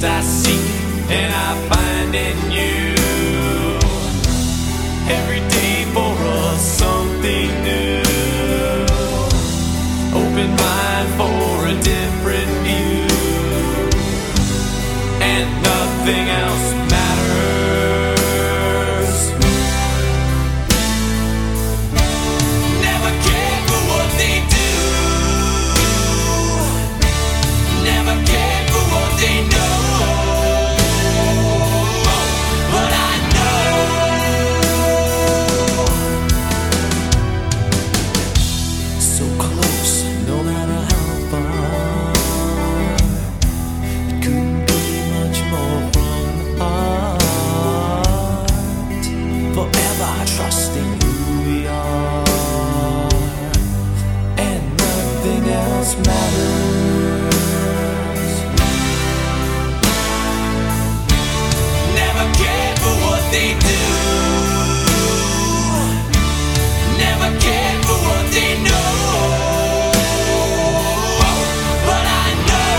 Christ I seek and I find in you. Every day for us something new. Open mind for a different view. And nothing else matters. Never cared for what they do. Never cared for what they know. But I know so close, no matter how far. It couldn't be much more from the heart. Forever trusting who we are, and nothing else matters. Never cared for what they do. Never cared for what they know. But I know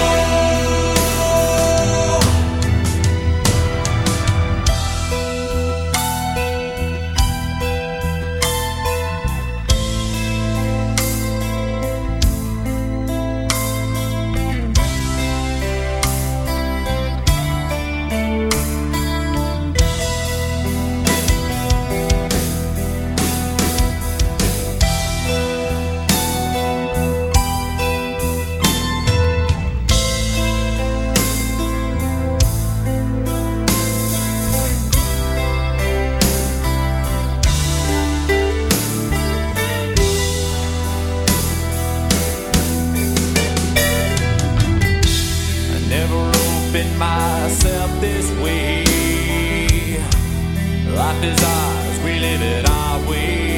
myself this way. Life is ours, we live it our way.